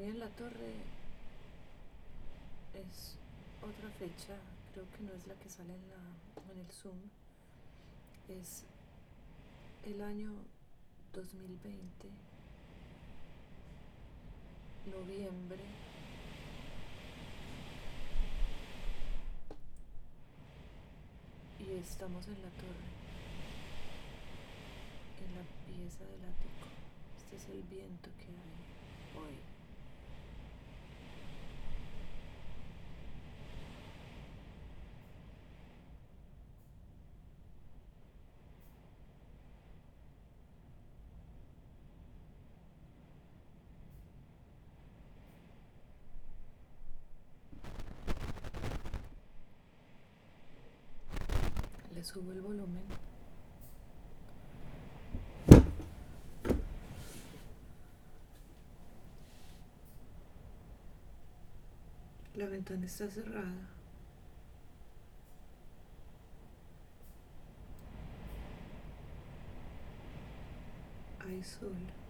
Hoy en la torre es otra fecha, creo que no es la que sale en el Zoom, es el año 2020, noviembre, y estamos en la torre, en la pieza del ático. Este es el viento que hay hoy. Le subo el volumen. La ventana está cerrada. Hay sol.